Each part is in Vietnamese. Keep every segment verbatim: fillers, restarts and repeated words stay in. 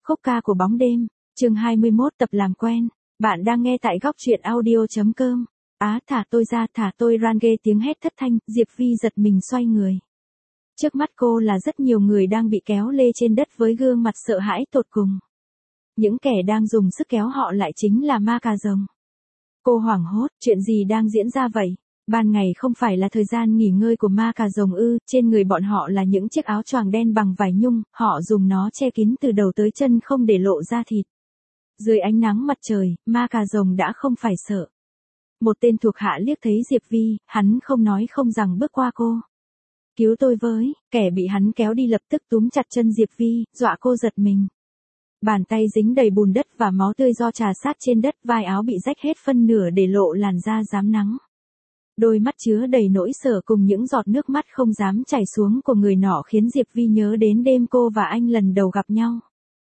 Khúc ca của bóng đêm, chương hai mươi mốt tập làm quen. Bạn đang nghe tại góc truyện audio chấm com. Á thả tôi ra, thả tôi ran ghê tiếng hét thất thanh, Diệp Vi giật mình xoay người. Trước mắt cô là rất nhiều người đang bị kéo lê trên đất với gương mặt sợ hãi tột cùng. Những kẻ đang dùng sức kéo họ lại chính là ma cà rồng. Cô hoảng hốt, chuyện gì đang diễn ra vậy? Ban ngày không phải là thời gian nghỉ ngơi của ma cà rồng ư? Trên người bọn họ là những chiếc áo choàng đen bằng vải nhung, họ dùng nó che kín từ đầu tới chân không để lộ ra thịt. Dưới ánh nắng mặt trời, ma cà rồng đã không phải sợ. Một tên thuộc hạ liếc thấy Diệp Vi, hắn không nói không rằng bước qua cô. Cứu tôi với, kẻ bị hắn kéo đi lập tức túm chặt chân Diệp Vi, dọa cô giật mình. Bàn tay dính đầy bùn đất và máu tươi do trà sát trên đất, vai áo bị rách hết phân nửa để lộ làn da rám nắng. Đôi mắt chứa đầy nỗi sợ cùng những giọt nước mắt không dám chảy xuống của người nọ khiến Diệp Vi nhớ đến đêm cô và anh lần đầu gặp nhau.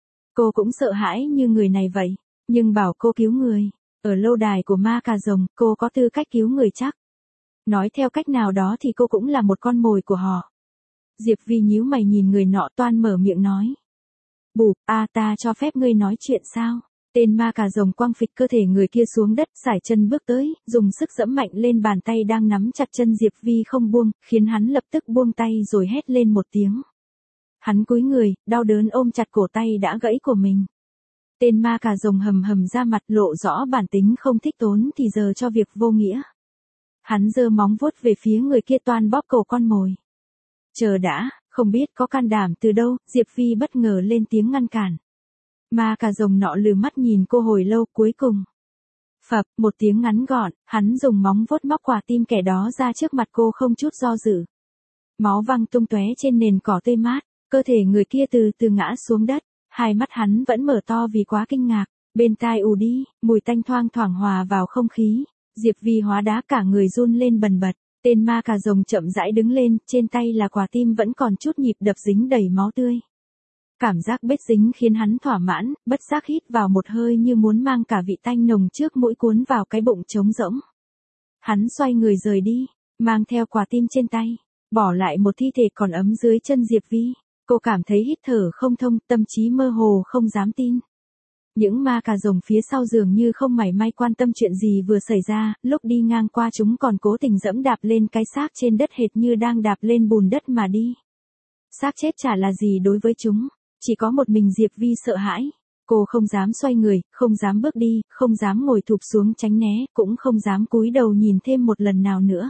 Cô cũng sợ hãi như người này vậy, nhưng bảo cô cứu người. Ở lâu đài của ma cà rồng, cô có tư cách cứu người chắc. Nói theo cách nào đó thì cô cũng là một con mồi của họ. Diệp Vi nhíu mày nhìn người nọ, toan mở miệng nói. Bụp, a ta cho phép ngươi nói chuyện sao? Tên ma cà rồng quăng phịch cơ thể người kia xuống đất, sải chân bước tới, dùng sức giẫm mạnh lên bàn tay đang nắm chặt chân Diệp Vi không buông, khiến hắn lập tức buông tay rồi hét lên một tiếng. Hắn cúi người, đau đớn ôm chặt cổ tay đã gãy của mình. Tên ma cà rồng hầm hầm ra mặt, lộ rõ bản tính không thích tốn thì giờ cho việc vô nghĩa. Hắn giơ móng vuốt về phía người kia, toan bóp cổ con mồi. Chờ đã, không biết có can đảm từ đâu, Diệp Vi bất ngờ lên tiếng ngăn cản. Ma cà rồng nọ lừ mắt nhìn cô hồi lâu, cuối cùng. Phập, một tiếng ngắn gọn, hắn dùng móng vuốt móc quả tim kẻ đó ra trước mặt cô không chút do dự. Máu văng tung tóe trên nền cỏ tươi mát, cơ thể người kia từ từ ngã xuống đất, hai mắt hắn vẫn mở to vì quá kinh ngạc, bên tai ù đi, mùi tanh thoang thoảng hòa vào không khí. Diệp Vi hóa đá cả người run lên bần bật, tên ma cà rồng chậm rãi đứng lên, trên tay là quả tim vẫn còn chút nhịp đập dính đầy máu tươi. Cảm giác bết dính khiến hắn thỏa mãn, bất giác hít vào một hơi như muốn mang cả vị tanh nồng trước mũi cuốn vào cái bụng trống rỗng. Hắn xoay người rời đi, mang theo quả tim trên tay, bỏ lại một thi thể còn ấm dưới chân Diệp Vi. Cô cảm thấy hít thở không thông, tâm trí mơ hồ không dám tin. Những ma cà rồng phía sau dường như không mảy may quan tâm chuyện gì vừa xảy ra, lúc đi ngang qua chúng còn cố tình dẫm đạp lên cái xác trên đất hệt như đang đạp lên bùn đất mà đi. Xác chết chả là gì đối với chúng, chỉ có một mình Diệp Vi sợ hãi. Cô không dám xoay người, không dám bước đi, không dám ngồi thụp xuống tránh né, cũng không dám cúi đầu nhìn thêm một lần nào nữa.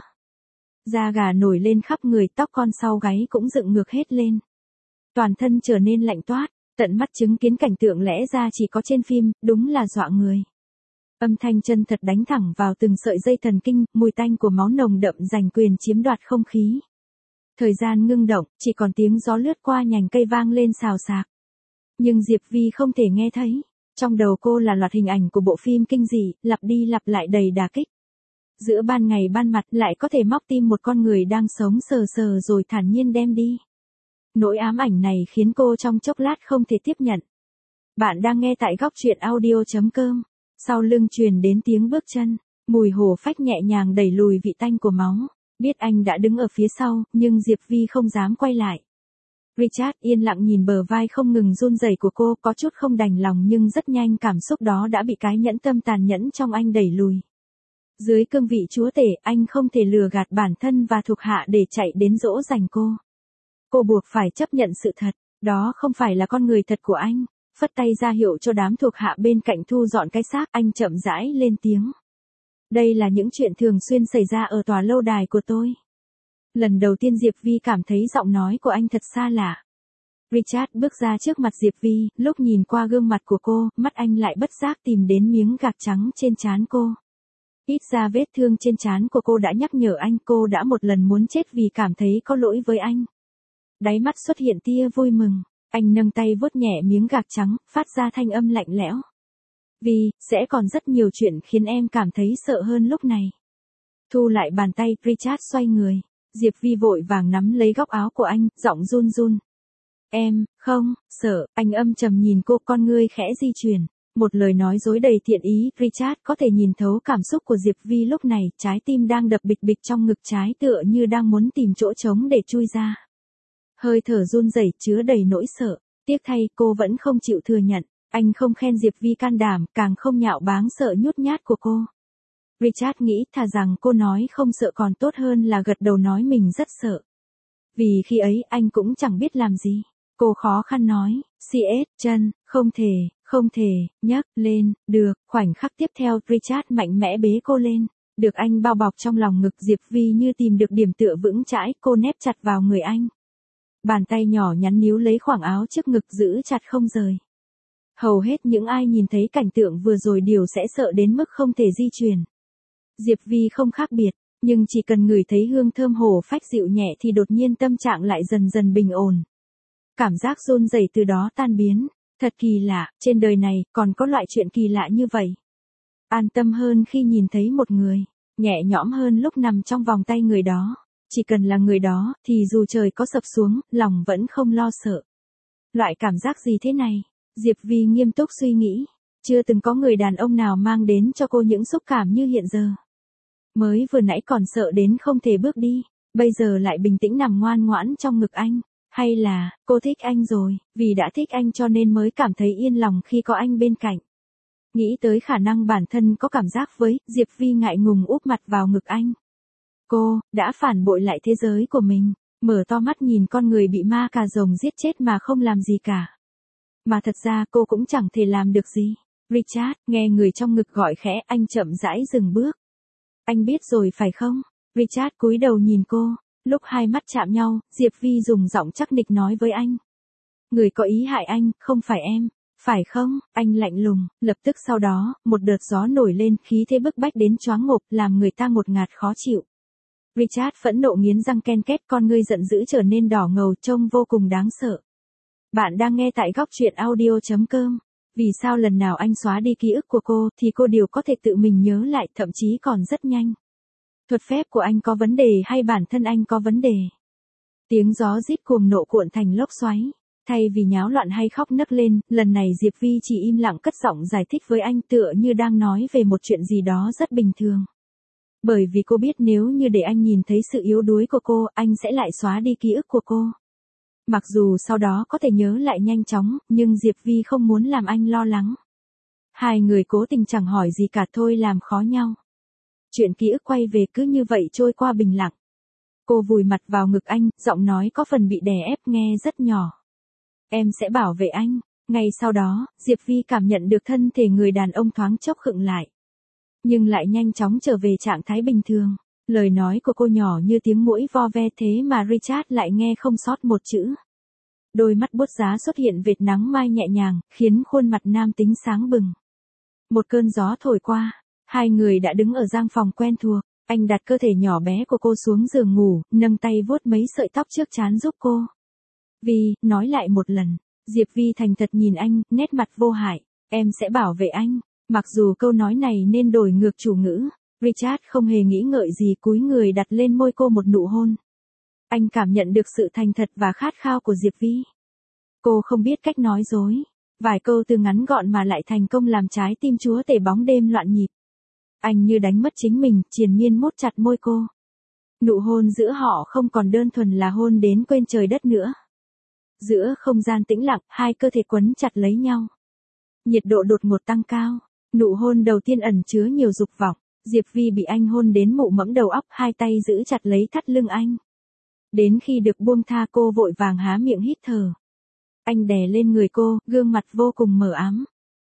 Da gà nổi lên khắp người, tóc con sau gáy cũng dựng ngược hết lên. Toàn thân trở nên lạnh toát, tận mắt chứng kiến cảnh tượng lẽ ra chỉ có trên phim, đúng là dọa người. Âm thanh chân thật đánh thẳng vào từng sợi dây thần kinh, mùi tanh của máu nồng đậm giành quyền chiếm đoạt không khí. Thời gian ngưng động, chỉ còn tiếng gió lướt qua nhành cây vang lên xào xạc. Nhưng Diệp Vi không thể nghe thấy, trong đầu cô là loạt hình ảnh của bộ phim kinh dị, lặp đi lặp lại đầy đả kích. Giữa ban ngày ban mặt lại có thể móc tim một con người đang sống sờ sờ rồi thản nhiên đem đi. Nỗi ám ảnh này khiến cô trong chốc lát không thể tiếp nhận. Bạn đang nghe tại góc truyện audio chấm com. Sau lưng truyền đến tiếng bước chân, mùi hổ phách nhẹ nhàng đẩy lùi vị tanh của máu. Biết anh đã đứng ở phía sau, nhưng Diệp Vi không dám quay lại. Richard yên lặng nhìn bờ vai không ngừng run rẩy của cô, có chút không đành lòng nhưng rất nhanh cảm xúc đó đã bị cái nhẫn tâm tàn nhẫn trong anh đẩy lùi. Dưới cương vị chúa tể, anh không thể lừa gạt bản thân và thuộc hạ để chạy đến dỗ dành cô. Cô buộc phải chấp nhận sự thật, đó không phải là con người thật của anh. Phất tay ra hiệu cho đám thuộc hạ bên cạnh thu dọn cái xác, anh chậm rãi lên tiếng. Đây là những chuyện thường xuyên xảy ra ở tòa lâu đài của tôi. Lần đầu tiên Diệp Vi cảm thấy giọng nói của anh thật xa lạ. Richard bước ra trước mặt Diệp Vi, lúc nhìn qua gương mặt của cô, mắt anh lại bất giác tìm đến miếng gạc trắng trên trán cô. Ít ra vết thương trên trán của cô đã nhắc nhở anh, cô đã một lần muốn chết vì cảm thấy có lỗi với anh. Đáy mắt xuất hiện tia vui mừng, anh nâng tay vuốt nhẹ miếng gạc trắng, phát ra thanh âm lạnh lẽo. Vì, sẽ còn rất nhiều chuyện khiến em cảm thấy sợ hơn lúc này. Thu lại bàn tay, Richard xoay người. Diệp Vi vội vàng nắm lấy góc áo của anh, giọng run run. Em, không, sợ, anh âm trầm nhìn cô, con ngươi khẽ di chuyển. Một lời nói dối đầy thiện ý, Richard có thể nhìn thấu cảm xúc của Diệp Vi lúc này, trái tim đang đập bịch bịch trong ngực trái tựa như đang muốn tìm chỗ trống để chui ra. Hơi thở run rẩy chứa đầy nỗi sợ. Tiếc thay cô vẫn không chịu thừa nhận. Anh không khen Diệp Vi can đảm, càng không nhạo báng sợ nhút nhát của cô. Richard nghĩ thà rằng cô nói không sợ còn tốt hơn là gật đầu nói mình rất sợ. Vì khi ấy anh cũng chẳng biết làm gì. Cô khó khăn nói, xê ét, chân, không thể, không thể, nhấc lên, được. Khoảnh khắc tiếp theo Richard mạnh mẽ bế cô lên. Được anh bao bọc trong lòng ngực Diệp Vi như tìm được điểm tựa vững chãi, cô nép chặt vào người anh. Bàn tay nhỏ nhắn níu lấy khoảng áo trước ngực giữ chặt không rời. Hầu hết những ai nhìn thấy cảnh tượng vừa rồi đều sẽ sợ đến mức không thể di chuyển. Diệp Vi không khác biệt, nhưng chỉ cần ngửi thấy hương thơm hổ phách dịu nhẹ thì đột nhiên tâm trạng lại dần dần bình ổn. Cảm giác run rẩy từ đó tan biến, thật kỳ lạ, trên đời này còn có loại chuyện kỳ lạ như vậy. An tâm hơn khi nhìn thấy một người, nhẹ nhõm hơn lúc nằm trong vòng tay người đó. Chỉ cần là người đó thì dù trời có sập xuống, lòng vẫn không lo sợ. Loại cảm giác gì thế này? Diệp Vi nghiêm túc suy nghĩ. Chưa từng có người đàn ông nào mang đến cho cô những xúc cảm như hiện giờ. Mới vừa nãy còn sợ đến không thể bước đi, bây giờ lại bình tĩnh nằm ngoan ngoãn trong ngực anh. Hay là, cô thích anh rồi, vì đã thích anh cho nên mới cảm thấy yên lòng khi có anh bên cạnh. Nghĩ tới khả năng bản thân có cảm giác với, Diệp Vi ngại ngùng úp mặt vào ngực anh. Cô, đã phản bội lại thế giới của mình, mở to mắt nhìn con người bị ma cà rồng giết chết mà không làm gì cả. Mà thật ra cô cũng chẳng thể làm được gì. Richard, nghe người trong ngực gọi khẽ, anh chậm rãi dừng bước. Anh biết rồi phải không? Richard cúi đầu nhìn cô, lúc hai mắt chạm nhau, Diệp Vi dùng giọng chắc nịch nói với anh. Người có ý hại anh, không phải em, phải không? Anh lạnh lùng, lập tức sau đó, một đợt gió nổi lên, khí thế bức bách đến choáng ngộp, làm người ta ngột ngạt khó chịu. Richard phẫn nộ nghiến răng ken két, con ngươi giận dữ trở nên đỏ ngầu, trông vô cùng đáng sợ. Bạn đang nghe tại góc truyện audio chấm com. Vì sao lần nào anh xóa đi ký ức của cô thì cô đều có thể tự mình nhớ lại, thậm chí còn rất nhanh. Thuật phép của anh có vấn đề hay bản thân anh có vấn đề? Tiếng gió rít cuồng nộ cuộn thành lốc xoáy. Thay vì nháo loạn hay khóc nấc lên, lần này Diệp Vi chỉ im lặng cất giọng giải thích với anh tựa như đang nói về một chuyện gì đó rất bình thường. Bởi vì cô biết nếu như để anh nhìn thấy sự yếu đuối của cô, anh sẽ lại xóa đi ký ức của cô. Mặc dù sau đó có thể nhớ lại nhanh chóng, nhưng Diệp Vi không muốn làm anh lo lắng. Hai người cố tình chẳng hỏi gì cả thôi làm khó nhau. Chuyện ký ức quay về cứ như vậy trôi qua bình lặng. Cô vùi mặt vào ngực anh, giọng nói có phần bị đè ép nghe rất nhỏ. Em sẽ bảo vệ anh. Ngay sau đó, Diệp Vi cảm nhận được thân thể người đàn ông thoáng chốc khựng lại. Nhưng lại nhanh chóng trở về trạng thái bình thường. Lời nói của cô nhỏ như tiếng muỗi vo ve thế mà Richard lại nghe không sót một chữ. Đôi mắt bút giá xuất hiện vệt nắng mai nhẹ nhàng, khiến khuôn mặt nam tính sáng bừng. Một cơn gió thổi qua, hai người đã đứng ở gian phòng quen thuộc. Anh đặt cơ thể nhỏ bé của cô xuống giường ngủ, nâng tay vuốt mấy sợi tóc trước trán giúp cô. Vi, nói lại một lần. Diệp Vi thành thật nhìn anh, nét mặt vô hại. Em sẽ bảo vệ anh. Mặc dù câu nói này nên đổi ngược chủ ngữ, Richard không hề nghĩ ngợi gì cúi người đặt lên môi cô một nụ hôn. Anh cảm nhận được sự thành thật và khát khao của Diệp Vi. Cô không biết cách nói dối. Vài câu từ ngắn gọn mà lại thành công làm trái tim chúa tể bóng đêm loạn nhịp. Anh như đánh mất chính mình, triền miên mút chặt môi cô. Nụ hôn giữa họ không còn đơn thuần là hôn đến quên trời đất nữa. Giữa không gian tĩnh lặng, hai cơ thể quấn chặt lấy nhau. Nhiệt độ đột ngột tăng cao. Nụ hôn đầu tiên ẩn chứa nhiều dục vọng. Diệp Vi bị anh hôn đến mụ mẫm đầu óc, hai tay giữ chặt lấy thắt lưng anh. Đến khi được buông tha cô vội vàng há miệng hít thở. Anh đè lên người cô, gương mặt vô cùng mờ ám.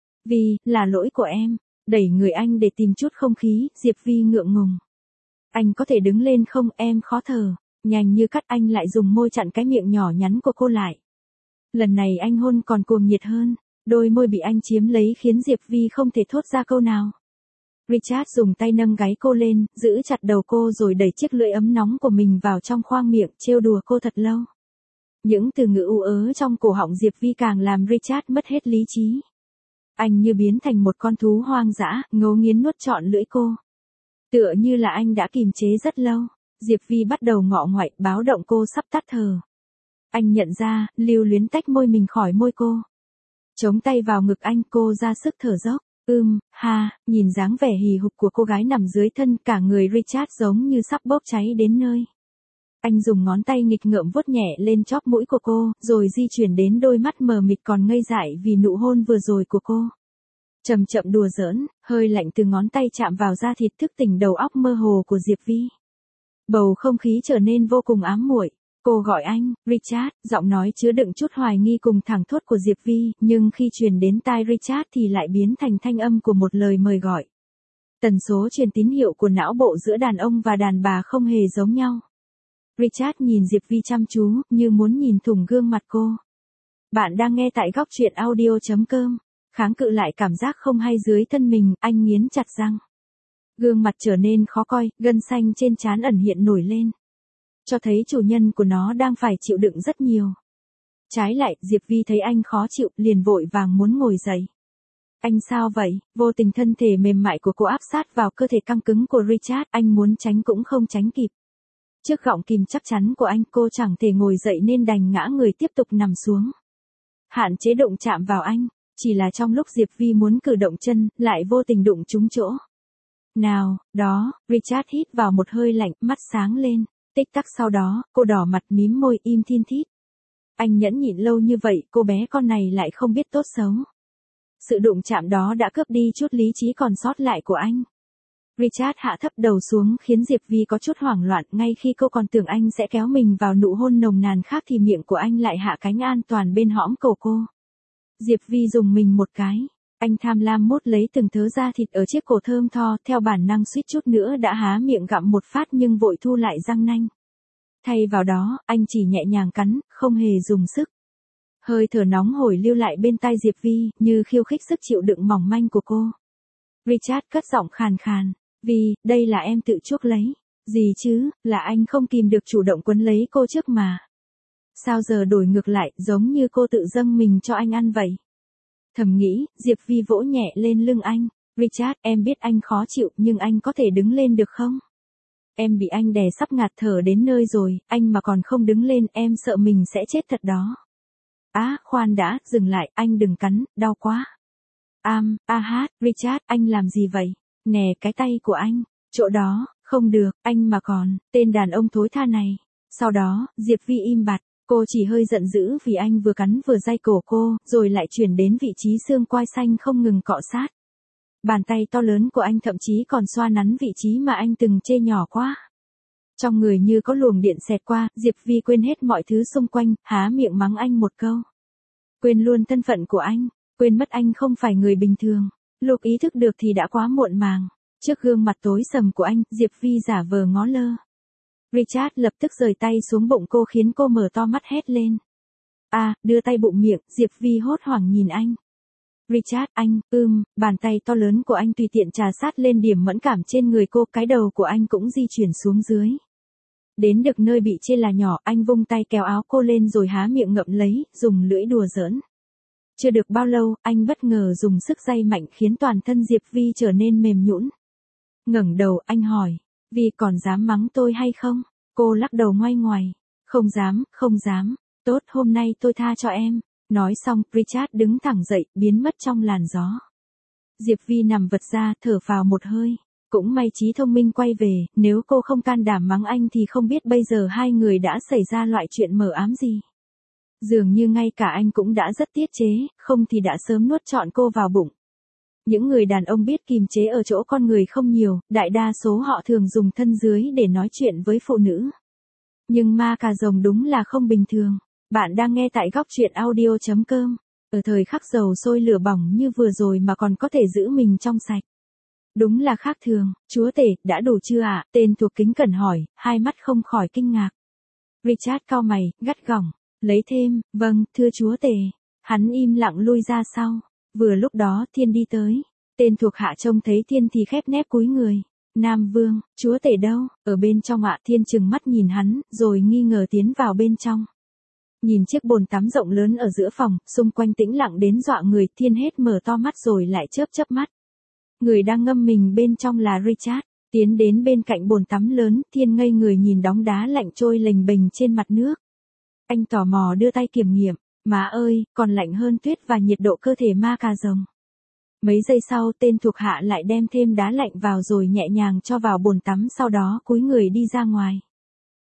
Vi, là lỗi của em. Đẩy người anh để tìm chút không khí, Diệp Vi ngượng ngùng. Anh có thể đứng lên không, em khó thở. Nhanh như cắt anh lại dùng môi chặn cái miệng nhỏ nhắn của cô lại. Lần này anh hôn còn cuồng nhiệt hơn. Đôi môi bị anh chiếm lấy khiến Diệp Vi không thể thốt ra câu nào. Richard dùng tay nâng gáy cô lên, giữ chặt đầu cô rồi đẩy chiếc lưỡi ấm nóng của mình vào trong khoang miệng, trêu đùa cô thật lâu. Những từ ngữ u ớ trong cổ họng Diệp Vi càng làm Richard mất hết lý trí. Anh như biến thành một con thú hoang dã, ngấu nghiến nuốt trọn lưỡi cô. Tựa như là anh đã kìm chế rất lâu. Diệp Vi bắt đầu ngọ ngoại, báo động cô sắp tắt thở. Anh nhận ra, lưu luyến tách môi mình khỏi môi cô. Chống tay vào ngực anh, cô ra sức thở dốc. Ưm, ha, nhìn dáng vẻ hì hục của cô gái nằm dưới thân, cả người Richard giống như sắp bốc cháy đến nơi. Anh dùng ngón tay nghịch ngợm vuốt nhẹ lên chóp mũi của cô, rồi di chuyển đến đôi mắt mờ mịt còn ngây dại vì nụ hôn vừa rồi của cô. Chậm chậm đùa giỡn, hơi lạnh từ ngón tay chạm vào da thịt thức tỉnh đầu óc mơ hồ của Diệp Vi. Bầu không khí trở nên vô cùng ám muội. Cô gọi anh, Richard, giọng nói chứa đựng chút hoài nghi cùng thẳng thốt của Diệp Vi, nhưng khi truyền đến tai Richard thì lại biến thành thanh âm của một lời mời gọi. Tần số truyền tín hiệu của não bộ giữa đàn ông và đàn bà không hề giống nhau. Richard nhìn Diệp Vi chăm chú, như muốn nhìn thủng gương mặt cô. Bạn đang nghe tại góc truyện audio chấm com. Kháng cự lại cảm giác không hay dưới thân mình, anh nghiến chặt răng. Gương mặt trở nên khó coi, gân xanh trên trán ẩn hiện nổi lên. Cho thấy chủ nhân của nó đang phải chịu đựng rất nhiều. Trái lại, Diệp Vi thấy anh khó chịu, liền vội vàng muốn ngồi dậy. Anh sao vậy? Vô tình thân thể mềm mại của cô áp sát vào cơ thể căng cứng của Richard, anh muốn tránh cũng không tránh kịp. Trước gọng kìm chắc chắn của anh, cô chẳng thể ngồi dậy nên đành ngã người tiếp tục nằm xuống. Hạn chế động chạm vào anh, chỉ là trong lúc Diệp Vi muốn cử động chân, lại vô tình đụng trúng chỗ. Nào, đó, Richard hít vào một hơi lạnh, mắt sáng lên. Tích tắc sau đó, cô đỏ mặt mím môi im thin thít. Anh nhẫn nhịn lâu như vậy, cô bé con này lại không biết tốt xấu. Sự đụng chạm đó đã cướp đi chút lý trí còn sót lại của anh. Richard hạ thấp đầu xuống khiến Diệp Vi có chút hoảng loạn, ngay khi cô còn tưởng anh sẽ kéo mình vào nụ hôn nồng nàn khác thì miệng của anh lại hạ cánh an toàn bên hõm cổ cô. Diệp Vi dùng mình một cái. Anh tham lam mốt lấy từng thớ da thịt ở chiếc cổ thơm tho, theo bản năng suýt chút nữa đã há miệng gặm một phát nhưng vội thu lại răng nanh. Thay vào đó, anh chỉ nhẹ nhàng cắn, không hề dùng sức. Hơi thở nóng hổi lưu lại bên tai Diệp Vi, như khiêu khích sức chịu đựng mỏng manh của cô. Richard cất giọng khàn khàn, "Vi, đây là em tự chuốc lấy." "Gì chứ, là anh không kìm được chủ động quấn lấy cô trước mà. Sao giờ đổi ngược lại, giống như cô tự dâng mình cho anh ăn vậy?" Thầm nghĩ, Diệp Vi vỗ nhẹ lên lưng anh. "Richard, em biết anh khó chịu, nhưng anh có thể đứng lên được không? Em bị anh đè sắp ngạt thở đến nơi rồi, anh mà còn không đứng lên, em sợ mình sẽ chết thật đó." "Á, khoan đã, dừng lại, anh đừng cắn, đau quá." Am, a hát, Richard, anh làm gì vậy? Nè cái tay của anh, chỗ đó, không được, anh mà còn, tên đàn ông thối tha này. Sau đó, Diệp Vi im bặt, cô chỉ hơi giận dữ vì anh vừa cắn vừa day cổ cô, rồi lại chuyển đến vị trí xương quai xanh không ngừng cọ sát. Bàn tay to lớn của anh thậm chí còn xoa nắn vị trí mà anh từng chê nhỏ quá. Trong người như có luồng điện xẹt qua, Diệp Vi quên hết mọi thứ xung quanh, há miệng mắng anh một câu. Quên luôn thân phận của anh. Quên mất anh không phải người bình thường. Lúc ý thức được thì đã quá muộn màng. Trước gương mặt tối sầm của anh, Diệp Vi giả vờ ngó lơ. Richard lập tức rời tay xuống bụng cô khiến cô mở to mắt hét lên. À, đưa tay bụng miệng, Diệp Vi hốt hoảng nhìn anh. Richard, anh, ưm, bàn tay to lớn của anh tùy tiện trà sát lên điểm mẫn cảm trên người cô, cái đầu của anh cũng di chuyển xuống dưới. Đến được nơi bị chê là nhỏ, anh vung tay kéo áo cô lên rồi há miệng ngậm lấy, dùng lưỡi đùa giỡn. Chưa được bao lâu, anh bất ngờ dùng sức day mạnh khiến toàn thân Diệp Vi trở nên mềm nhũn. Ngẩng đầu, anh hỏi, Vi còn dám mắng tôi hay không? Cô lắc đầu ngoay ngoài. Không dám, không dám. Tốt, hôm nay tôi tha cho em. Nói xong, Richard đứng thẳng dậy, biến mất trong làn gió. Diệp Vi nằm vật ra, thở phào một hơi. Cũng may trí thông minh quay về, nếu cô không can đảm mắng anh thì không biết bây giờ hai người đã xảy ra loại chuyện mờ ám gì. Dường như ngay cả anh cũng đã rất tiết chế, không thì đã sớm nuốt trọn cô vào bụng. Những người đàn ông biết kìm chế ở chỗ con người không nhiều, đại đa số họ thường dùng thân dưới để nói chuyện với phụ nữ. Nhưng ma cà rồng đúng là không bình thường. Bạn đang nghe tại góc truyện audio chấm com. Ở thời khắc dầu sôi lửa bỏng như vừa rồi mà còn có thể giữ mình trong sạch. Đúng là khác thường. Chúa tể, đã đủ chưa ạ? À? Tên thuộc kính cẩn hỏi, hai mắt không khỏi kinh ngạc. Richard cau mày, gắt gỏng. Lấy thêm, vâng, thưa chúa tể. Hắn im lặng lui ra sau. Vừa lúc đó Thiên đi tới. Tên thuộc hạ trông thấy Thiên thì khép nép cúi người. Nam vương, chúa tể đâu? Ở bên trong ạ. Thiên trừng mắt nhìn hắn, rồi nghi ngờ tiến vào bên trong. Nhìn chiếc bồn tắm rộng lớn ở giữa phòng, xung quanh tĩnh lặng đến dọa người. Thiên hết mở to mắt rồi lại chớp chớp mắt. Người đang ngâm mình bên trong là Richard. Tiến đến bên cạnh bồn tắm lớn, Thiên ngây người nhìn đống đá lạnh trôi lềnh bềnh trên mặt nước. Anh tò mò đưa tay kiểm nghiệm, má ơi, còn lạnh hơn tuyết và nhiệt độ cơ thể ma cà rồng. Mấy giây sau tên thuộc hạ lại đem thêm đá lạnh vào rồi nhẹ nhàng cho vào bồn tắm, sau đó cúi người đi ra ngoài.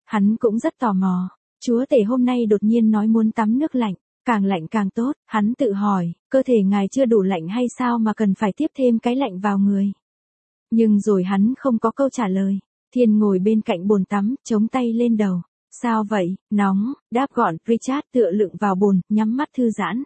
Hắn cũng rất tò mò. Chúa tể hôm nay đột nhiên nói muốn tắm nước lạnh, càng lạnh càng tốt, hắn tự hỏi, cơ thể ngài chưa đủ lạnh hay sao mà cần phải tiếp thêm cái lạnh vào người. Nhưng rồi hắn không có câu trả lời. Thiên ngồi bên cạnh bồn tắm, chống tay lên đầu. Sao vậy, nóng, đáp gọn, Richard tựa lưng vào bồn, nhắm mắt thư giãn.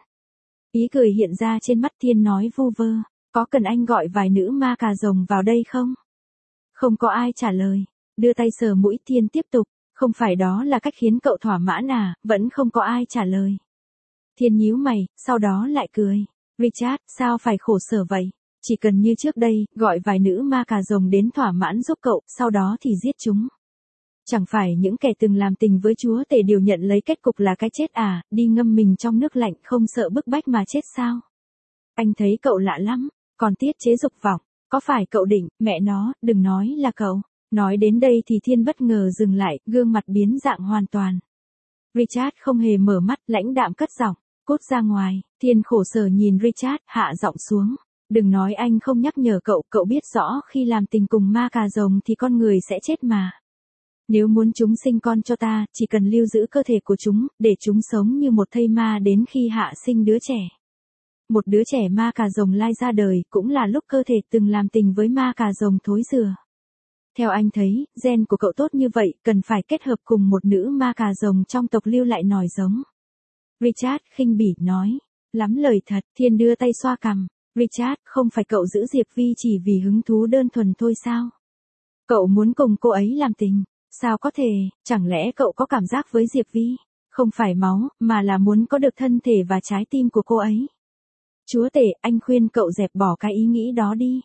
Ý cười hiện ra trên mắt Thiên nói vu vơ, có cần anh gọi vài nữ ma cà rồng vào đây không? Không có ai trả lời, đưa tay sờ mũi. Thiên tiếp tục, không phải đó là cách khiến cậu thỏa mãn à, vẫn không có ai trả lời. Thiên nhíu mày, sau đó lại cười. Richard, sao phải khổ sở vậy? Chỉ cần như trước đây, gọi vài nữ ma cà rồng đến thỏa mãn giúp cậu, sau đó thì giết chúng. Chẳng phải những kẻ từng làm tình với chúa tể đều nhận lấy kết cục là cái chết à, đi ngâm mình trong nước lạnh không sợ bức bách mà chết sao? Anh thấy cậu lạ lắm, còn tiết chế dục vọng, có phải cậu định, mẹ nó, đừng nói là cậu. Nói đến đây thì Thiên bất ngờ dừng lại, gương mặt biến dạng hoàn toàn. Richard không hề mở mắt, lãnh đạm cất giọng, cút ra ngoài. Thiên khổ sở nhìn Richard, hạ giọng xuống. Đừng nói anh không nhắc nhở cậu, cậu biết rõ khi làm tình cùng ma cà rồng thì con người sẽ chết mà. Nếu muốn chúng sinh con cho ta, chỉ cần lưu giữ cơ thể của chúng, để chúng sống như một thây ma đến khi hạ sinh đứa trẻ. Một đứa trẻ ma cà rồng lai ra đời, cũng là lúc cơ thể từng làm tình với ma cà rồng thối rửa. Theo anh thấy, gen của cậu tốt như vậy, cần phải kết hợp cùng một nữ ma cà rồng trong tộc lưu lại nòi giống. Richard khinh bỉ nói. Lắm lời thật. Thiên đưa tay xoa cằm. Richard, không phải cậu giữ Diệp Vi chỉ vì hứng thú đơn thuần thôi sao? Cậu muốn cùng cô ấy làm tình. Sao có thể, chẳng lẽ cậu có cảm giác với Diệp Vi? Không phải máu, mà là muốn có được thân thể và trái tim của cô ấy. Chúa tể, anh khuyên cậu dẹp bỏ cái ý nghĩ đó đi.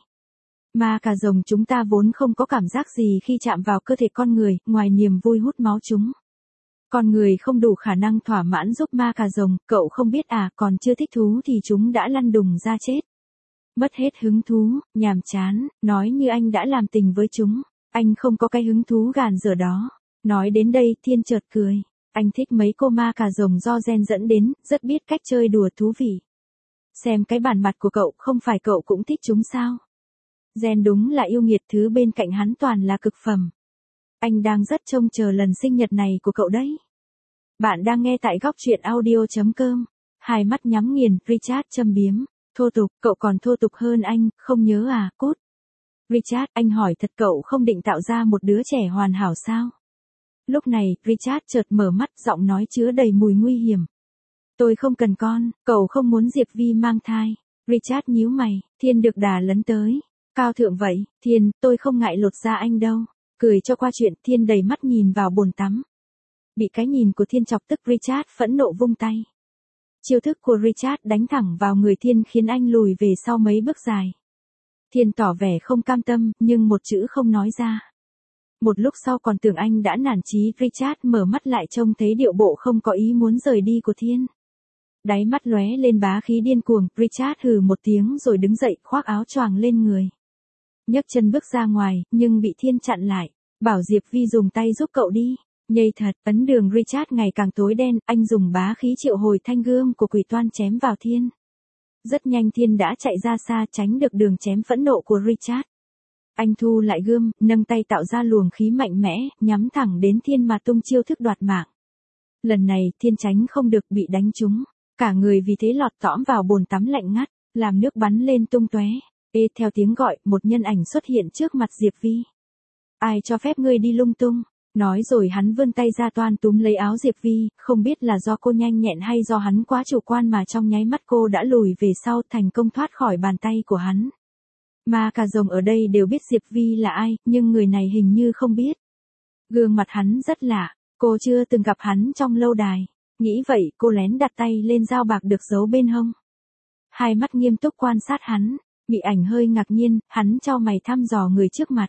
Ma cà rồng chúng ta vốn không có cảm giác gì khi chạm vào cơ thể con người, ngoài niềm vui hút máu chúng. Con người không đủ khả năng thỏa mãn giúp ma cà rồng, cậu không biết à, còn chưa thích thú thì chúng đã lăn đùng ra chết. Mất hết hứng thú, nhàm chán, nói như anh đã làm tình với chúng. Anh không có cái hứng thú gàn dở đó. Nói đến đây, Thiên chợt cười. Anh thích mấy cô ma cà rồng do gen dẫn đến, rất biết cách chơi đùa thú vị. Xem cái bản mặt của cậu, không phải cậu cũng thích chúng sao? Gen đúng là yêu nghiệt, thứ bên cạnh hắn toàn là cực phẩm. Anh đang rất trông chờ lần sinh nhật này của cậu đấy. Bạn đang nghe tại góc truyện audio chấm com. Hai mắt nhắm nghiền, Richard châm biếm. Thô tục, cậu còn thô tục hơn anh, không nhớ à, cút. Richard, anh hỏi thật, cậu không định tạo ra một đứa trẻ hoàn hảo sao? Lúc này, Richard chợt mở mắt, giọng nói chứa đầy mùi nguy hiểm. Tôi không cần con, cậu không muốn Diệp Vi mang thai. Richard nhíu mày. Thiên được đà lấn tới. Cao thượng vậy, Thiên, tôi không ngại lột da anh đâu. Cười cho qua chuyện, Thiên đầy mắt nhìn vào bồn tắm. Bị cái nhìn của Thiên chọc tức, Richard phẫn nộ vung tay. Chiêu thức của Richard đánh thẳng vào người Thiên khiến anh lùi về sau mấy bước dài. Thiên tỏ vẻ không cam tâm, nhưng một chữ không nói ra. Một lúc sau còn tưởng anh đã nản chí, Richard mở mắt lại trông thấy điệu bộ không có ý muốn rời đi của Thiên. Đáy mắt lóe lên bá khí điên cuồng, Richard hừ một tiếng rồi đứng dậy, khoác áo choàng lên người. Nhấc chân bước ra ngoài, nhưng bị Thiên chặn lại. Bảo Diệp Vi dùng tay giúp cậu đi. Nhây thật, ấn đường Richard ngày càng tối đen, anh dùng bá khí triệu hồi thanh gươm của quỷ toan chém vào Thiên. Rất nhanh Thiên đã chạy ra xa, tránh được đường chém phẫn nộ của Richard. Anh thu lại gươm, nâng tay tạo ra luồng khí mạnh mẽ, nhắm thẳng đến Thiên mà tung chiêu thức đoạt mạng. Lần này, Thiên tránh không được, bị đánh trúng. Cả người vì thế lọt tõm vào bồn tắm lạnh ngắt, làm nước bắn lên tung tóe. Ê, theo tiếng gọi, một nhân ảnh xuất hiện trước mặt Diệp Vi. Ai cho phép ngươi đi lung tung? Nói rồi hắn vươn tay ra toan túm lấy áo Diệp Vi, không biết là do cô nhanh nhẹn hay do hắn quá chủ quan mà trong nháy mắt cô đã lùi về sau, thành công thoát khỏi bàn tay của hắn. Ma cà rồng ở đây đều biết Diệp Vi là ai, nhưng người này hình như không biết. Gương mặt hắn rất lạ, cô chưa từng gặp hắn trong lâu đài. Nghĩ vậy, cô lén đặt tay lên dao bạc được giấu bên hông. Hai mắt nghiêm túc quan sát hắn, Mị Ảnh hơi ngạc nhiên, hắn chau mày thăm dò người trước mặt.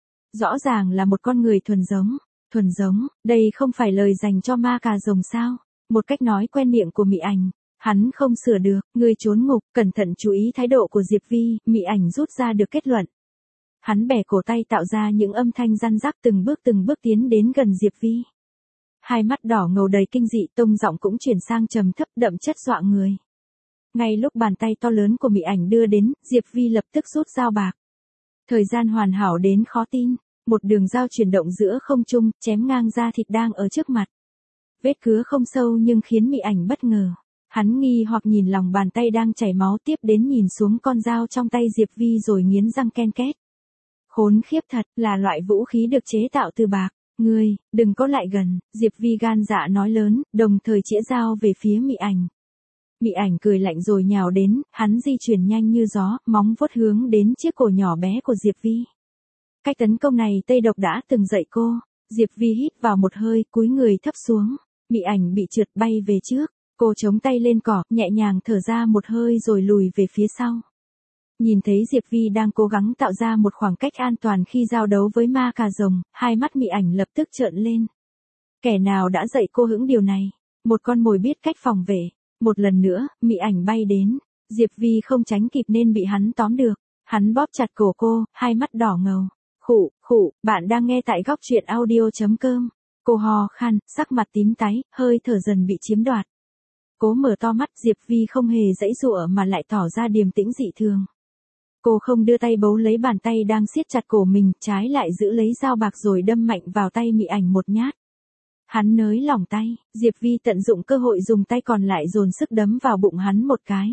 Rõ ràng là một con người thuần giống. Thuần giống, đây không phải lời dành cho ma cà rồng sao? Một cách nói quen miệng của Mị Ảnh. Hắn không sửa được, người trốn ngục, cẩn thận chú ý thái độ của Diệp Vi, Mị Ảnh rút ra được kết luận. Hắn bẻ cổ tay tạo ra những âm thanh răn rắc, từng bước từng bước tiến đến gần Diệp Vi. Hai mắt đỏ ngầu đầy kinh dị, tông giọng cũng chuyển sang trầm thấp đậm chất dọa người. Ngay lúc bàn tay to lớn của Mị Ảnh đưa đến, Diệp Vi lập tức rút dao bạc. Thời gian hoàn hảo đến khó tin. Một đường dao chuyển động giữa không trung, chém ngang da thịt đang ở trước mặt. Vết cứa không sâu nhưng khiến Mị Ảnh bất ngờ. Hắn nghi hoặc nhìn lòng bàn tay đang chảy máu, tiếp đến nhìn xuống con dao trong tay Diệp Vi rồi nghiến răng ken két. Khốn khiếp thật, là loại vũ khí được chế tạo từ bạc. Ngươi, đừng có lại gần, Diệp Vi gan dạ nói lớn, đồng thời chĩa dao về phía Mị Ảnh. Mị Ảnh cười lạnh rồi nhào đến, hắn di chuyển nhanh như gió, móng vuốt hướng đến chiếc cổ nhỏ bé của Diệp Vi. Cách tấn công này Tây Độc đã từng dạy cô. Diệp Vi hít vào một hơi, cúi người thấp xuống. Mị Ảnh bị trượt bay về trước. Cô chống tay lên cỏ, nhẹ nhàng thở ra một hơi rồi lùi về phía sau. Nhìn thấy Diệp Vi đang cố gắng tạo ra một khoảng cách an toàn khi giao đấu với ma cà rồng, hai mắt Mị Ảnh lập tức trợn lên. Kẻ nào đã dạy cô hững điều này? Một con mồi biết cách phòng vệ. Một lần nữa, Mị Ảnh bay đến. Diệp Vi không tránh kịp nên bị hắn tóm được. Hắn bóp chặt cổ cô, hai mắt đỏ ngầu. Khụ, khụ, bạn đang nghe tại góc truyện audio chấm com. Cô ho khan, sắc mặt tím tái, hơi thở dần bị chiếm đoạt. Cố mở to mắt, Diệp Vi không hề giãy giụa mà lại tỏ ra điềm tĩnh dị thường. Cô không đưa tay bấu lấy bàn tay đang siết chặt cổ mình, trái lại giữ lấy dao bạc rồi đâm mạnh vào tay Mị Ảnh một nhát. Hắn nới lỏng tay, Diệp Vi tận dụng cơ hội dùng tay còn lại dồn sức đấm vào bụng hắn một cái.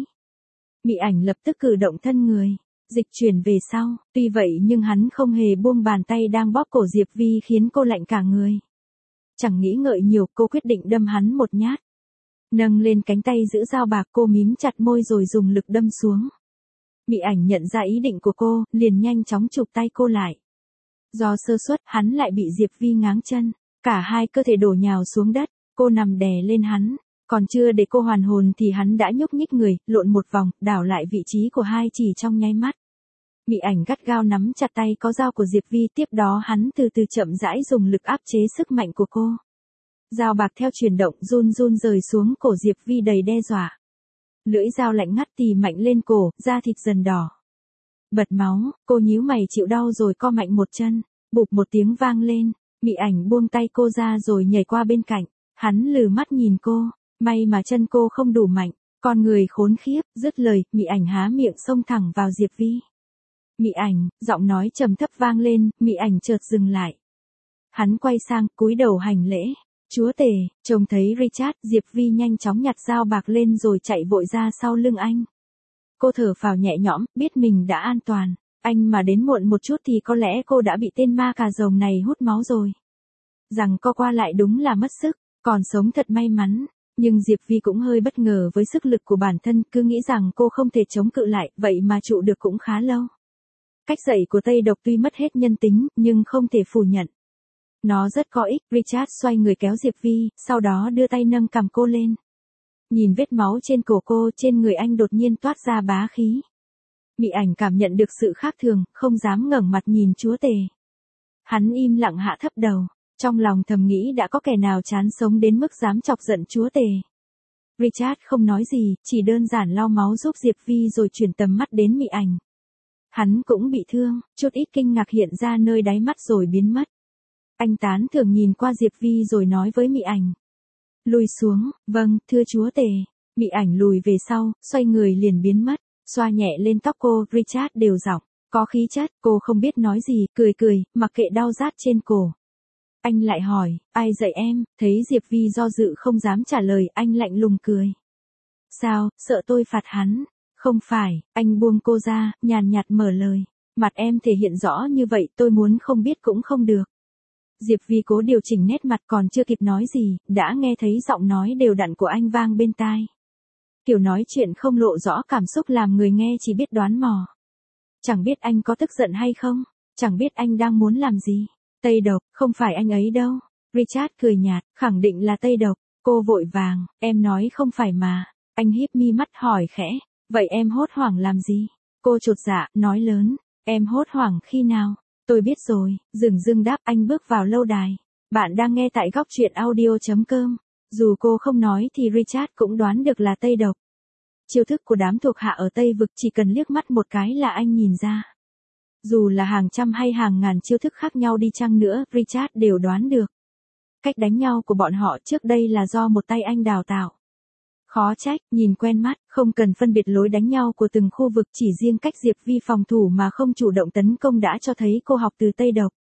Mị Ảnh lập tức cử động thân người, dịch chuyển về sau, tuy vậy nhưng hắn không hề buông bàn tay đang bóp cổ Diệp Vi khiến cô lạnh cả người. Chẳng nghĩ ngợi nhiều, cô quyết định đâm hắn một nhát. Nâng lên cánh tay giữ dao bạc, cô mím chặt môi rồi dùng lực đâm xuống. Mị Ảnh nhận ra ý định của cô, liền nhanh chóng chụp tay cô lại. Do sơ suất, hắn lại bị Diệp Vi ngáng chân. Cả hai cơ thể đổ nhào xuống đất, cô nằm đè lên hắn. Còn chưa để cô hoàn hồn thì hắn đã nhúc nhích người, lộn một vòng, đảo lại vị trí của hai chỉ trong nháy mắt. Mị Ảnh gắt gao nắm chặt tay có dao của Diệp Vi, tiếp đó hắn từ từ chậm rãi dùng lực áp chế sức mạnh của cô. Dao bạc theo chuyển động run run rời xuống cổ Diệp Vi đầy đe dọa. Lưỡi dao lạnh ngắt tì mạnh lên cổ, da thịt dần đỏ. Bật máu, cô nhíu mày chịu đau rồi co mạnh một chân, bụp một tiếng vang lên, Mị Ảnh buông tay cô ra rồi nhảy qua bên cạnh. Hắn lừ mắt nhìn cô, may mà chân cô không đủ mạnh, con người khốn khiếp, dứt lời, Mị Ảnh há miệng xông thẳng vào Diệp Vi. Mị Ảnh, giọng nói trầm thấp vang lên, Mị Ảnh chợt dừng lại. Hắn quay sang, cúi đầu hành lễ. Chúa tể, trông thấy Richard, Diệp Vi nhanh chóng nhặt dao bạc lên rồi chạy vội ra sau lưng anh. Cô thở phào nhẹ nhõm, biết mình đã an toàn. Anh mà đến muộn một chút thì có lẽ cô đã bị tên ma cà rồng này hút máu rồi. Rằng co qua lại đúng là mất sức, còn sống thật may mắn. Nhưng Diệp Vi cũng hơi bất ngờ với sức lực của bản thân, cứ nghĩ rằng cô không thể chống cự lại, vậy mà trụ được cũng khá lâu. Cách dạy của Tây Độc tuy mất hết nhân tính, nhưng không thể phủ nhận. Nó rất có ích. Richard xoay người kéo Diệp Vi, sau đó đưa tay nâng cằm cô lên. Nhìn vết máu trên cổ cô, trên người anh đột nhiên toát ra bá khí. Mị Ảnh cảm nhận được sự khác thường, không dám ngẩng mặt nhìn chúa tể. Hắn im lặng hạ thấp đầu, trong lòng thầm nghĩ đã có kẻ nào chán sống đến mức dám chọc giận chúa tể. Richard không nói gì, chỉ đơn giản lau máu giúp Diệp Vi rồi chuyển tầm mắt đến Mị Ảnh. Hắn cũng bị thương, chút ít kinh ngạc hiện ra nơi đáy mắt rồi biến mất. Anh tán thưởng nhìn qua Diệp Vi rồi nói với Mị Ảnh. Lùi xuống, vâng, thưa chúa tể. Mị Ảnh lùi về sau, xoay người liền biến mất, xoa nhẹ lên tóc cô, Richard đều giọng, có khí chất, cô không biết nói gì, cười cười, mặc kệ đau rát trên cổ. Anh lại hỏi, ai dạy em, thấy Diệp Vi do dự không dám trả lời, anh lạnh lùng cười. Sao, sợ tôi phạt hắn? Không phải, anh buông cô ra, nhàn nhạt mở lời. Mặt em thể hiện rõ như vậy, tôi muốn không biết cũng không được. Diệp Vi cố điều chỉnh nét mặt, còn chưa kịp nói gì, đã nghe thấy giọng nói đều đặn của anh vang bên tai. Kiểu nói chuyện không lộ rõ cảm xúc làm người nghe chỉ biết đoán mò. Chẳng biết anh có tức giận hay không, chẳng biết anh đang muốn làm gì. Tây Độc, không phải anh ấy đâu. Richard cười nhạt, khẳng định là Tây Độc. Cô vội vàng, em nói không phải mà. Anh híp mi mắt hỏi khẽ, vậy em hốt hoảng làm gì? Cô chột dạ, nói lớn, em hốt hoảng khi nào? Tôi biết rồi, dừng dưng đáp. Anh bước vào lâu đài. Bạn đang nghe tại góc truyện audio chấm com. Dù cô không nói thì Richard cũng đoán được là Tây Độc. Chiêu thức của đám thuộc hạ ở Tây Vực chỉ cần liếc mắt một cái là anh nhìn ra. Dù là hàng trăm hay hàng ngàn chiêu thức khác nhau đi chăng nữa, Richard đều đoán được. Cách đánh nhau của bọn họ trước đây là do một tay anh đào tạo. Khó trách, nhìn quen mắt, không cần phân biệt lối đánh nhau của từng khu vực, chỉ riêng cách Diệp Vi phòng thủ mà không chủ động tấn công đã cho thấy cô học từ Tây Độc.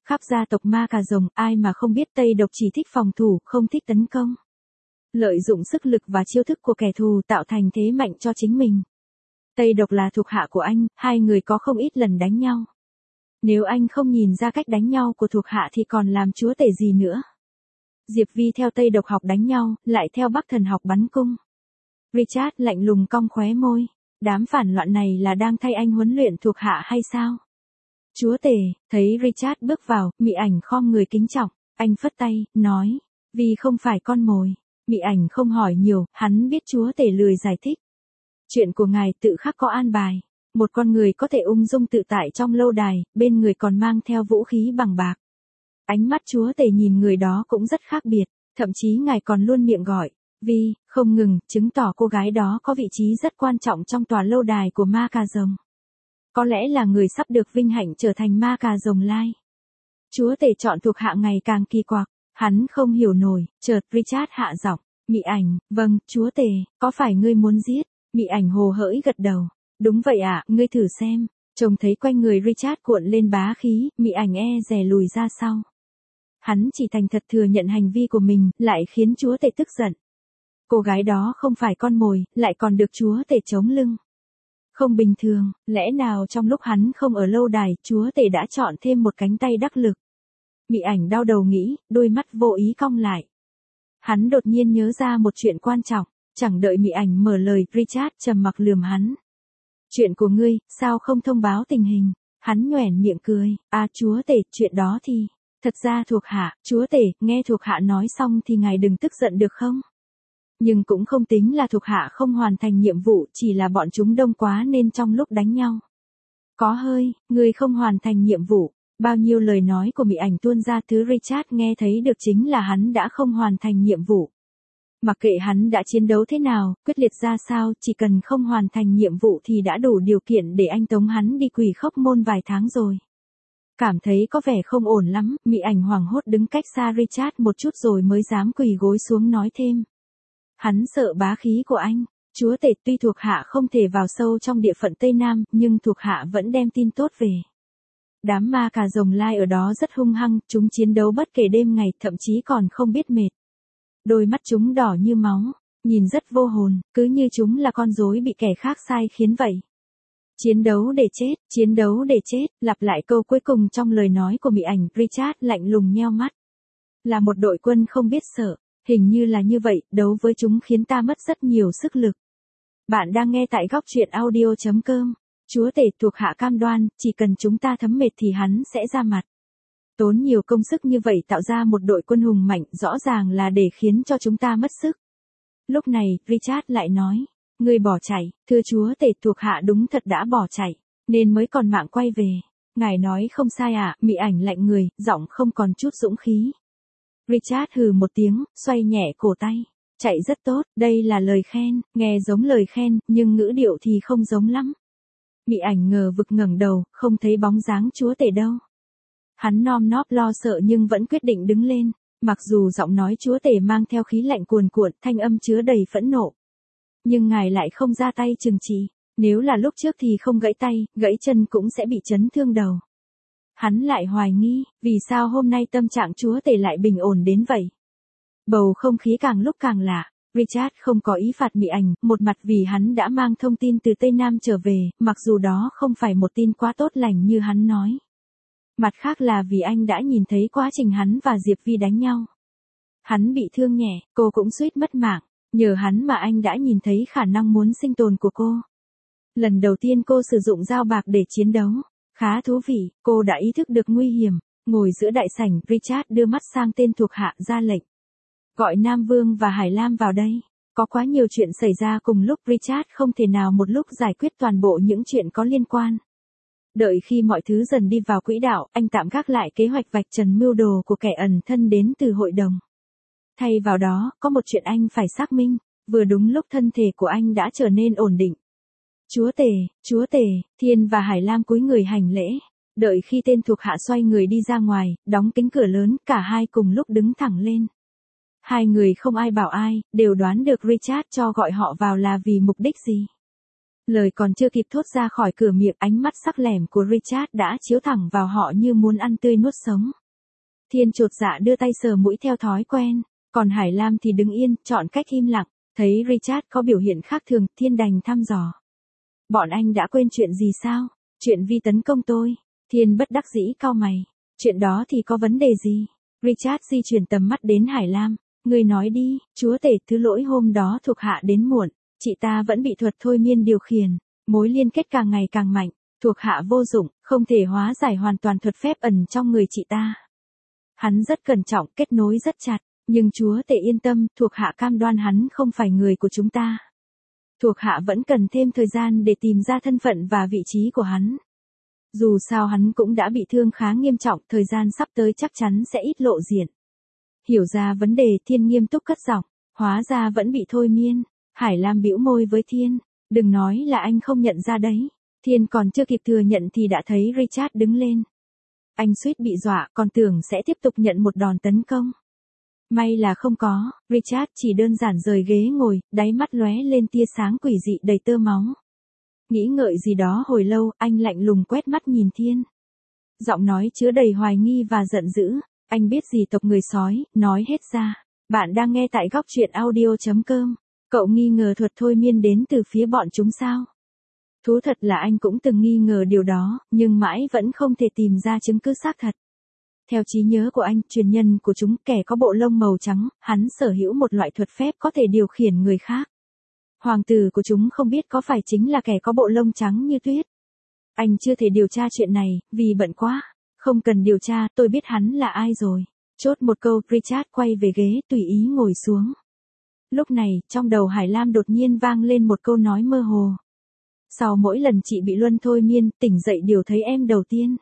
Khắp gia tộc ma cà rồng, ai mà không biết Tây Độc chỉ thích phòng thủ, không thích tấn công. Lợi dụng sức lực và chiêu thức của kẻ thù tạo thành thế mạnh cho chính mình. Tây Độc là thuộc hạ của anh, hai người có không ít lần đánh nhau. Nếu anh không nhìn ra cách đánh nhau của thuộc hạ thì còn làm chúa tể gì nữa. Diệp Vi theo Tây Độc học đánh nhau, lại theo Bắc Thần học bắn cung. Richard lạnh lùng cong khóe môi. Đám phản loạn này là đang thay anh huấn luyện thuộc hạ hay sao? Chúa tể, thấy Richard bước vào, Mị Ảnh khom người kính trọng. Anh phất tay, nói. Vì không phải con mồi. Mị Ảnh không hỏi nhiều, hắn biết chúa tể lười giải thích. Chuyện của ngài tự khắc có an bài. Một con người có thể ung dung tự tại trong lâu đài, bên người còn mang theo vũ khí bằng bạc. Ánh mắt chúa tể nhìn người đó cũng rất khác biệt, thậm chí ngài còn luôn miệng gọi. Vi, không ngừng, chứng tỏ cô gái đó có vị trí rất quan trọng trong tòa lâu đài của ma cà rồng. Có lẽ là người sắp được vinh hạnh trở thành ma cà rồng lai. Chúa tể chọn thuộc hạ ngày càng kỳ quặc, hắn không hiểu nổi, chợt Richard hạ giọng. Mị Ảnh, vâng, chúa tể, có phải ngươi muốn giết? Mị Ảnh hồ hởi gật đầu. Đúng vậy ạ, à, ngươi thử xem. Trông thấy quanh người Richard cuộn lên bá khí, Mị Ảnh e dè lùi ra sau. Hắn chỉ thành thật thừa nhận hành vi của mình, lại khiến chúa tể tức giận. Cô gái đó không phải con mồi, lại còn được chúa tể chống lưng. Không bình thường, lẽ nào trong lúc hắn không ở lâu đài, chúa tể đã chọn thêm một cánh tay đắc lực. Mị Ảnh đau đầu nghĩ, đôi mắt vô ý cong lại. Hắn đột nhiên nhớ ra một chuyện quan trọng, chẳng đợi Mị Ảnh mở lời, Richard trầm mặc lườm hắn. Chuyện của ngươi, sao không thông báo tình hình? Hắn nhoẻn miệng cười, à chúa tể, chuyện đó thì, thật ra thuộc hạ, chúa tể, nghe thuộc hạ nói xong thì ngài đừng tức giận được không? Nhưng cũng không tính là thuộc hạ không hoàn thành nhiệm vụ, chỉ là bọn chúng đông quá nên trong lúc đánh nhau. Có hơi, ngươi không hoàn thành nhiệm vụ, bao nhiêu lời nói của Mị Ảnh tuôn ra, thứ Richard nghe thấy được chính là hắn đã không hoàn thành nhiệm vụ. Mặc kệ hắn đã chiến đấu thế nào, quyết liệt ra sao, chỉ cần không hoàn thành nhiệm vụ thì đã đủ điều kiện để anh tống hắn đi Quỷ Khốc Môn vài tháng rồi. Cảm thấy có vẻ không ổn lắm, Mị Ảnh hoảng hốt đứng cách xa Richard một chút rồi mới dám quỳ gối xuống nói thêm. Hắn sợ bá khí của anh. Chúa tể, tuy thuộc hạ không thể vào sâu trong địa phận Tây Nam, nhưng thuộc hạ vẫn đem tin tốt về. Đám ma cà rồng lai ở đó rất hung hăng, chúng chiến đấu bất kể đêm ngày, thậm chí còn không biết mệt. Đôi mắt chúng đỏ như máu, nhìn rất vô hồn, cứ như chúng là con rối bị kẻ khác sai khiến vậy. Chiến đấu để chết, chiến đấu để chết, lặp lại câu cuối cùng trong lời nói của Mị Ảnh, Richard lạnh lùng nheo mắt. Là một đội quân không biết sợ, hình như là như vậy, đấu với chúng khiến ta mất rất nhiều sức lực. Bạn đang nghe tại góc truyện audio chấm com. Chúa tể, thuộc hạ cam đoan, chỉ cần chúng ta thấm mệt thì hắn sẽ ra mặt. Tốn nhiều công sức như vậy tạo ra một đội quân hùng mạnh, rõ ràng là để khiến cho chúng ta mất sức. Lúc này, Richard lại nói, ngươi bỏ chạy, thưa chúa tể, thuộc hạ đúng thật đã bỏ chạy, nên mới còn mạng quay về. Ngài nói không sai à? Mị Ảnh lạnh người, giọng không còn chút dũng khí. Richard hừ một tiếng, xoay nhẹ cổ tay. Chạy rất tốt, đây là lời khen, nghe giống lời khen, nhưng ngữ điệu thì không giống lắm. Mị Ảnh ngờ vực ngẩng đầu, không thấy bóng dáng chúa tể đâu. Hắn nom nóp lo sợ nhưng vẫn quyết định đứng lên, mặc dù giọng nói chúa tể mang theo khí lạnh cuồn cuộn, thanh âm chứa đầy phẫn nộ. Nhưng ngài lại không ra tay trừng trị, nếu là lúc trước thì không gãy tay, gãy chân cũng sẽ bị chấn thương đầu. Hắn lại hoài nghi, vì sao hôm nay tâm trạng chúa tể lại bình ổn đến vậy? Bầu không khí càng lúc càng lạ. Richard không có ý phạt Mị Ảnh, một mặt vì hắn đã mang thông tin từ Tây Nam trở về, mặc dù đó không phải một tin quá tốt lành như hắn nói. Mặt khác là vì anh đã nhìn thấy quá trình hắn và Diệp Vi đánh nhau. Hắn bị thương nhẹ, cô cũng suýt mất mạng, nhờ hắn mà anh đã nhìn thấy khả năng muốn sinh tồn của cô. Lần đầu tiên cô sử dụng dao bạc để chiến đấu, khá thú vị, cô đã ý thức được nguy hiểm. Ngồi giữa đại sảnh, Richard đưa mắt sang tên thuộc hạ ra lệnh. Gọi Nam Vương và Hải Lam vào đây. Có quá nhiều chuyện xảy ra cùng lúc, Richard không thể nào một lúc giải quyết toàn bộ những chuyện có liên quan. Đợi khi mọi thứ dần đi vào quỹ đạo, anh tạm gác lại kế hoạch vạch trần mưu đồ của kẻ ẩn thân đến từ hội đồng. Thay vào đó, có một chuyện anh phải xác minh, vừa đúng lúc thân thể của anh đã trở nên ổn định. Chúa tể, chúa tể, Thiên và Hải Lam cúi người hành lễ. Đợi khi tên thuộc hạ xoay người đi ra ngoài, đóng cánh cửa lớn, cả hai cùng lúc đứng thẳng lên. Hai người không ai bảo ai, đều đoán được Richard cho gọi họ vào là vì mục đích gì. Lời còn chưa kịp thốt ra khỏi cửa miệng, ánh mắt sắc lẻm của Richard đã chiếu thẳng vào họ như muốn ăn tươi nuốt sống. Thiên chột dạ đưa tay sờ mũi theo thói quen, còn Hải Lam thì đứng yên, chọn cách im lặng. Thấy Richard có biểu hiện khác thường, Thiên đành thăm dò. Bọn anh đã quên chuyện gì sao? Chuyện Vi tấn công tôi. Thiên bất đắc dĩ cau mày. Chuyện đó thì có vấn đề gì? Richard di chuyển tầm mắt đến Hải Lam. Người nói đi, chúa tể, thứ lỗi hôm đó thuộc hạ đến muộn. Chị ta vẫn bị thuật thôi miên điều khiển. Mối liên kết càng ngày càng mạnh. Thuộc hạ vô dụng, không thể hóa giải hoàn toàn thuật phép ẩn trong người chị ta. Hắn rất cẩn trọng, kết nối rất chặt. Nhưng chúa tể yên tâm, thuộc hạ cam đoan hắn không phải người của chúng ta. Thuộc hạ vẫn cần thêm thời gian để tìm ra thân phận và vị trí của hắn. Dù sao hắn cũng đã bị thương khá nghiêm trọng, thời gian sắp tới chắc chắn sẽ ít lộ diện. Hiểu ra vấn đề, Thiên nghiêm túc cất giọng, hóa ra vẫn bị thôi miên. Hải Lam bĩu môi với Thiên, đừng nói là anh không nhận ra đấy. Thiên còn chưa kịp thừa nhận thì đã thấy Richard đứng lên. Anh suýt bị dọa, còn tưởng sẽ tiếp tục nhận một đòn tấn công. May là không có, Richard chỉ đơn giản rời ghế ngồi, đáy mắt lóe lên tia sáng quỷ dị đầy tơ máu. Nghĩ ngợi gì đó hồi lâu, anh lạnh lùng quét mắt nhìn Thiên. Giọng nói chứa đầy hoài nghi và giận dữ, anh biết gì tộc người sói, nói hết ra. Bạn đang nghe tại góc truyện audio chấm com. Cậu nghi ngờ thuật thôi miên đến từ phía bọn chúng sao? Thú thật là anh cũng từng nghi ngờ điều đó, nhưng mãi vẫn không thể tìm ra chứng cứ xác thật. Theo trí nhớ của anh, truyền nhân của chúng, kẻ có bộ lông màu trắng, hắn sở hữu một loại thuật phép có thể điều khiển người khác. Hoàng tử của chúng không biết có phải chính là kẻ có bộ lông trắng như tuyết. Anh chưa thể điều tra chuyện này, vì bận quá. Không cần điều tra, tôi biết hắn là ai rồi. Chốt một câu, Richard quay về ghế, tùy ý ngồi xuống. Lúc này, trong đầu Hải Lam đột nhiên vang lên một câu nói mơ hồ. Sau mỗi lần chị bị luân thôi miên, tỉnh dậy điều thấy em đầu tiên.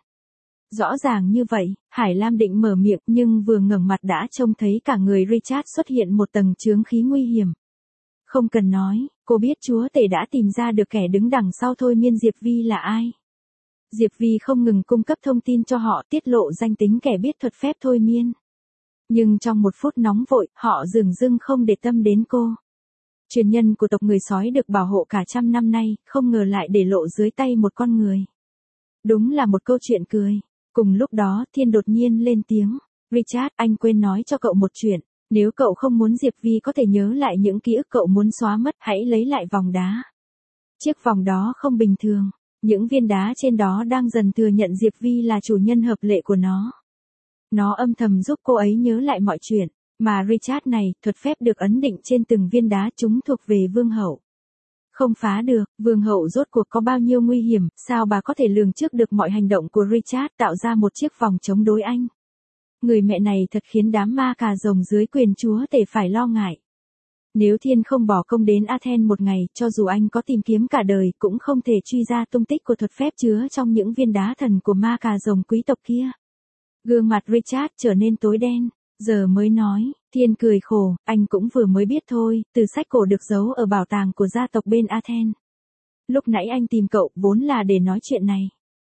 Rõ ràng như vậy, Hải Lam định mở miệng nhưng vừa ngẩng mặt đã trông thấy cả người Richard xuất hiện một tầng chướng khí nguy hiểm. Không cần nói, cô biết chúa tể đã tìm ra được kẻ đứng đằng sau thôi miên Diệp Vi là ai. Diệp Vi không ngừng cung cấp thông tin cho họ, tiết lộ danh tính kẻ biết thuật phép thôi miên. Nhưng trong một phút nóng vội, họ dường dưng không để tâm đến cô. Truyền nhân của tộc người sói được bảo hộ cả trăm năm nay, không ngờ lại để lộ dưới tay một con người. Đúng là một câu chuyện cười. Cùng lúc đó, Thiên đột nhiên lên tiếng. Richard, anh quên nói cho cậu một chuyện. Nếu cậu không muốn Diệp Vi có thể nhớ lại những ký ức cậu muốn xóa mất, hãy lấy lại vòng đá. Chiếc vòng đó không bình thường. Những viên đá trên đó đang dần thừa nhận Diệp Vi là chủ nhân hợp lệ của nó. Nó âm thầm giúp cô ấy nhớ lại mọi chuyện. Mà Richard này, thuật phép được ấn định trên từng viên đá, chúng thuộc về vương hậu. Không phá được, vương hậu rốt cuộc có bao nhiêu nguy hiểm, sao bà có thể lường trước được mọi hành động của Richard tạo ra một chiếc vòng chống đối anh. Người mẹ này thật khiến đám ma cà rồng dưới quyền chúa tể phải lo ngại. Nếu Thiên không bỏ công đến Athens một ngày, cho dù anh có tìm kiếm cả đời, cũng không thể truy ra tung tích của thuật phép chứa trong những viên đá thần của ma cà rồng quý tộc kia. Gương mặt Richard trở nên tối đen, giờ mới nói, Thiên cười khổ, anh cũng vừa mới biết thôi, từ sách cổ được giấu ở bảo tàng của gia tộc bên Athens. Lúc nãy anh tìm cậu vốn là để nói chuyện này.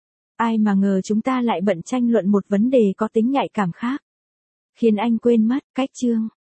Ai mà ngờ chúng ta lại bận tranh luận một vấn đề có tính nhạy cảm khác. Khiến anh quên mất, cách chương.